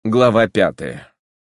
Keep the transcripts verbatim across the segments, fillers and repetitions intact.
Глава пятая.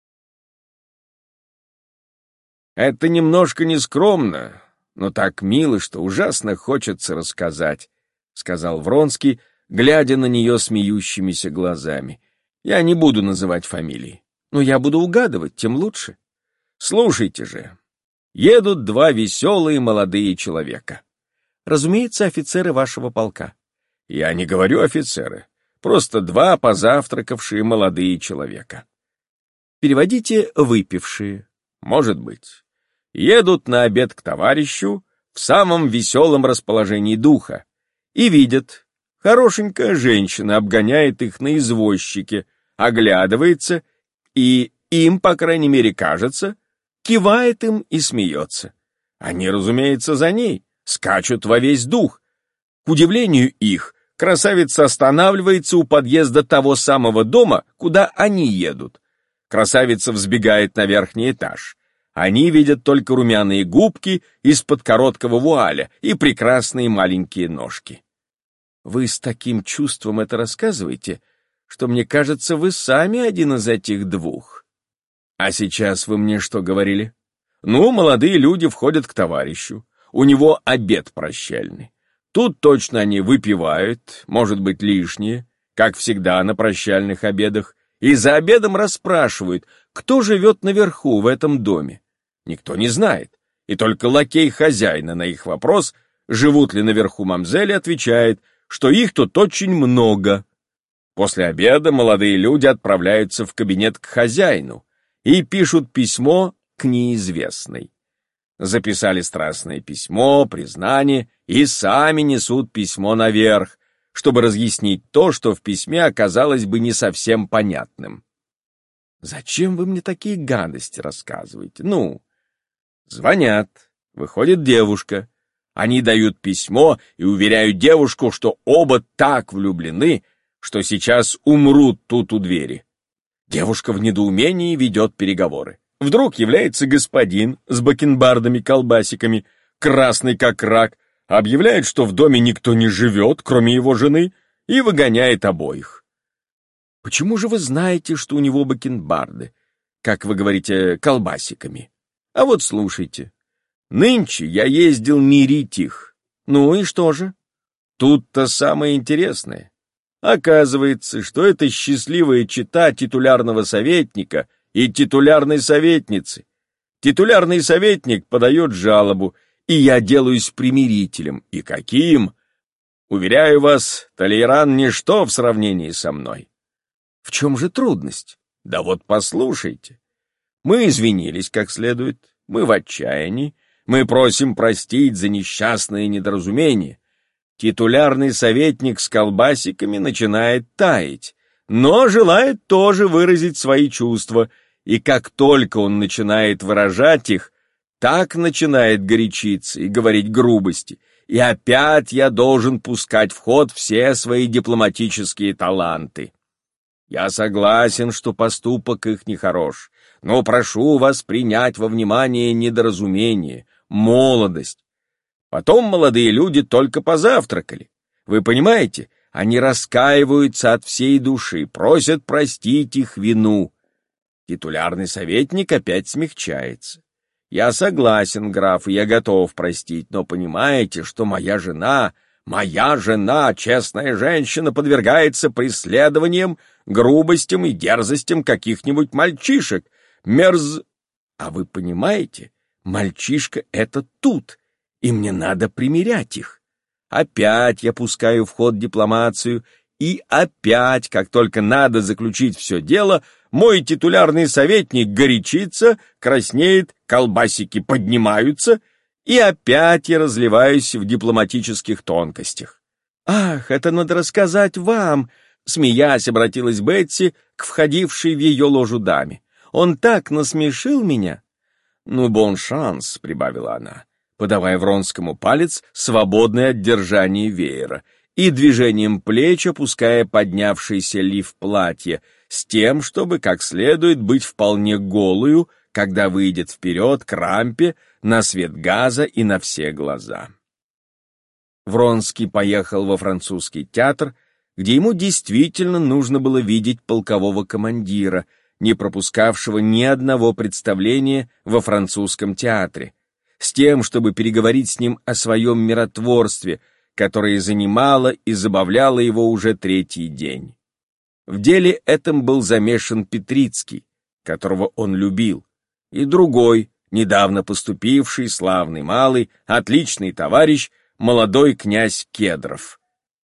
«Это немножко нескромно, но так мило, что ужасно хочется рассказать», — сказал Вронский, глядя на нее смеющимися глазами. «Я не буду называть фамилии, но я буду угадывать, тем лучше. Слушайте же. Едут два веселые молодые человека. Разумеется, офицеры вашего полка. Я не говорю офицеры. Просто два позавтракавшие молодые человека. Переводите выпившие. Может быть. Едут на обед к товарищу в самом веселом расположении духа и видят, хорошенькая женщина обгоняет их на извозчике, оглядывается и им, по крайней мере, кажется, кивает им и смеется. Они, разумеется, за ней, скачут во весь дух. К удивлению их, красавица останавливается у подъезда того самого дома, куда они едут. Красавица взбегает на верхний этаж. Они видят только румяные губки из-под короткого вуаля и прекрасные маленькие ножки. Вы с таким чувством это рассказываете, что мне кажется, вы сами один из этих двух. А сейчас вы мне что говорили? Ну, молодые люди входят к товарищу. У него обед прощальный. Тут точно они выпивают, может быть, лишнее, как всегда на прощальных обедах, и за обедом расспрашивают, кто живет наверху в этом доме. Никто не знает, и только лакей хозяина на их вопрос, живут ли наверху мамзели, отвечает, что их тут очень много. После обеда молодые люди отправляются в кабинет к хозяину и пишут письмо к неизвестной. Записали страстное письмо, признание, и сами несут письмо наверх, чтобы разъяснить то, что в письме оказалось бы не совсем понятным. Зачем вы мне такие гадости рассказываете? Ну, звонят, выходит девушка. Они дают письмо и уверяют девушку, что оба так влюблены, что сейчас умрут тут у двери. Девушка в недоумении ведет переговоры. Вдруг является господин с бакенбардами-колбасиками, красный как рак, объявляет, что в доме никто не живет, кроме его жены, и выгоняет обоих. Почему же вы знаете, что у него бакенбарды, как вы говорите, колбасиками? А вот слушайте. Нынче я ездил мирить их. Ну и что же? Тут-то самое интересное. Оказывается, что это счастливая чета титулярного советника и титулярной советницы. Титулярный советник подает жалобу, и я делаюсь примирителем. И каким? Уверяю вас, Толейран ничто в сравнении со мной. В чем же трудность? Да вот послушайте. Мы извинились как следует, мы в отчаянии, мы просим простить за несчастное недоразумение. Титулярный советник с колбасиками начинает таять, но желает тоже выразить свои чувства, и как только он начинает выражать их, так начинает горячиться и говорить грубости, и опять я должен пускать в ход все свои дипломатические таланты. Я согласен, что поступок их нехорош, но прошу вас принять во внимание недоразумение, молодость. Потом молодые люди только позавтракали. Вы понимаете, они раскаиваются от всей души, просят простить их вину. Титулярный советник опять смягчается. Я согласен, граф, и я готов простить, но понимаете, что моя жена, моя жена, честная женщина, подвергается преследованиям, грубостям и дерзостям каких-нибудь мальчишек. Мерз... А вы понимаете, мальчишка — это тут, и мне надо примирять их. Опять я пускаю в ход дипломацию, и опять, как только надо заключить все дело, мой титулярный советник горячится, краснеет, колбасики поднимаются, и опять я разливаюсь в дипломатических тонкостях. «Ах, это надо рассказать вам!» — смеясь, обратилась Бетси к входившей в ее ложу даме. «Он так насмешил меня!» «Ну, бон шанс», — прибавила она, подавая Вронскому палец, свободный от держания веера, и движением плеч опуская поднявшийся лиф платья, с тем, чтобы как следует быть вполне голую, когда выйдет вперед к рампе, на свет газа и на все глаза. Вронский поехал во французский театр, где ему действительно нужно было видеть полкового командира, не пропускавшего ни одного представления во французском театре, с тем, чтобы переговорить с ним о своем миротворстве, которое занимало и забавляло его уже третий день. В деле этом был замешан Петрицкий, которого он любил, и другой, недавно поступивший, славный малый, отличный товарищ, молодой князь Кедров.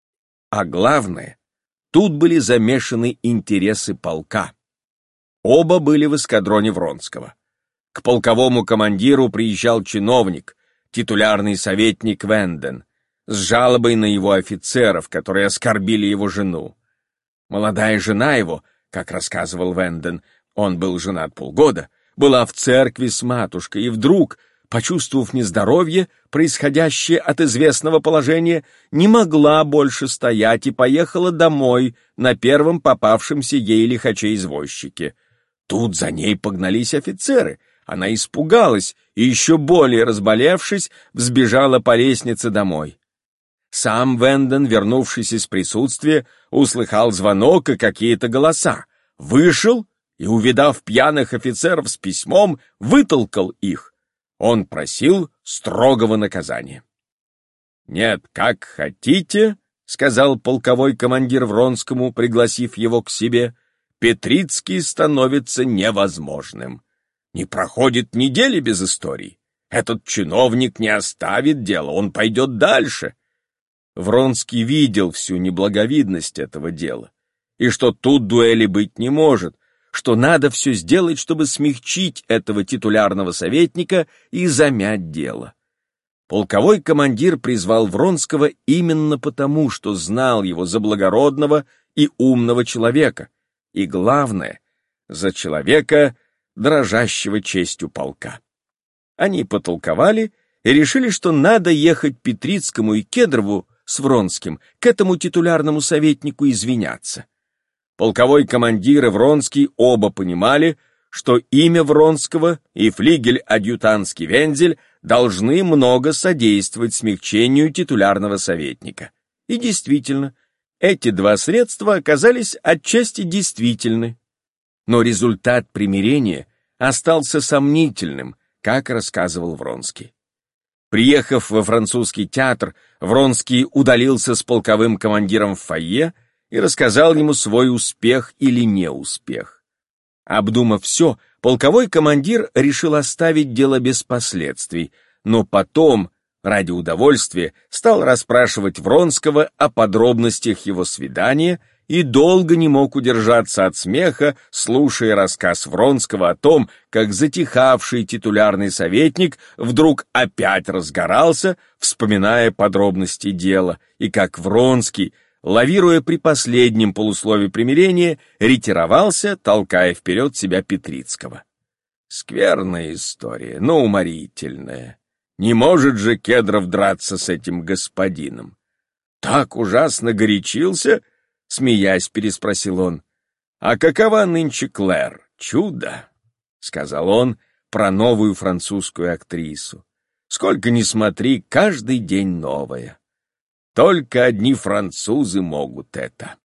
А главное, тут были замешаны интересы полка. Оба были в эскадроне Вронского. К полковому командиру приезжал чиновник, титулярный советник Венден, с жалобой на его офицеров, которые оскорбили его жену. Молодая жена его, как рассказывал Венден, он был женат полгода, была в церкви с матушкой, и вдруг, почувствовав нездоровье, происходящее от известного положения, не могла больше стоять и поехала домой на первом попавшемся ей лихаче-извозчике. Тут за ней погнались офицеры. Она испугалась и, еще более разболевшись, взбежала по лестнице домой. Сам Венден, вернувшись из присутствия, услыхал звонок и какие-то голоса. Вышел и, увидав пьяных офицеров с письмом, вытолкал их. Он просил строгого наказания. «Нет, как хотите», — сказал полковой командир Вронскому, пригласив его к себе, — «Петрицкий становится невозможным. Не проходит недели без историй. Этот чиновник не оставит дело, он пойдет дальше». Вронский видел всю неблаговидность этого дела, и что тут дуэли быть не может, что надо все сделать, чтобы смягчить этого титулярного советника и замять дело. Полковой командир призвал Вронского именно потому, что знал его за благородного и умного человека, и, главное, за человека, дорожащего честью полка. Они потолковали и решили, что надо ехать Петрицкому и Кедрову с Вронским к этому титулярному советнику извиняться. Полковой командир и Вронский оба понимали, что имя Вронского и флигель-адъютантский вензель должны много содействовать смягчению титулярного советника. И действительно, эти два средства оказались отчасти действительны. Но результат примирения остался сомнительным, как рассказывал Вронский. Приехав во французский театр, Вронский удалился с полковым командиром в фойе и рассказал ему свой успех или неуспех. Обдумав все, полковой командир решил оставить дело без последствий, но потом, ради удовольствия, стал расспрашивать Вронского о подробностях его свидания и долго не мог удержаться от смеха, слушая рассказ Вронского о том, как затихавший титулярный советник вдруг опять разгорался, вспоминая подробности дела, и как Вронский, лавируя при последнем полуслове примирения, ретировался, толкая вперед себя Петрицкого. Скверная история, но уморительная. Не может же Кедров драться с этим господином. Так ужасно горячился, смеясь, переспросил он. «А какова нынче Клэр? Чудо!» — сказал он про новую французскую актрису. «Сколько ни смотри, каждый день новая. Только одни французы могут это».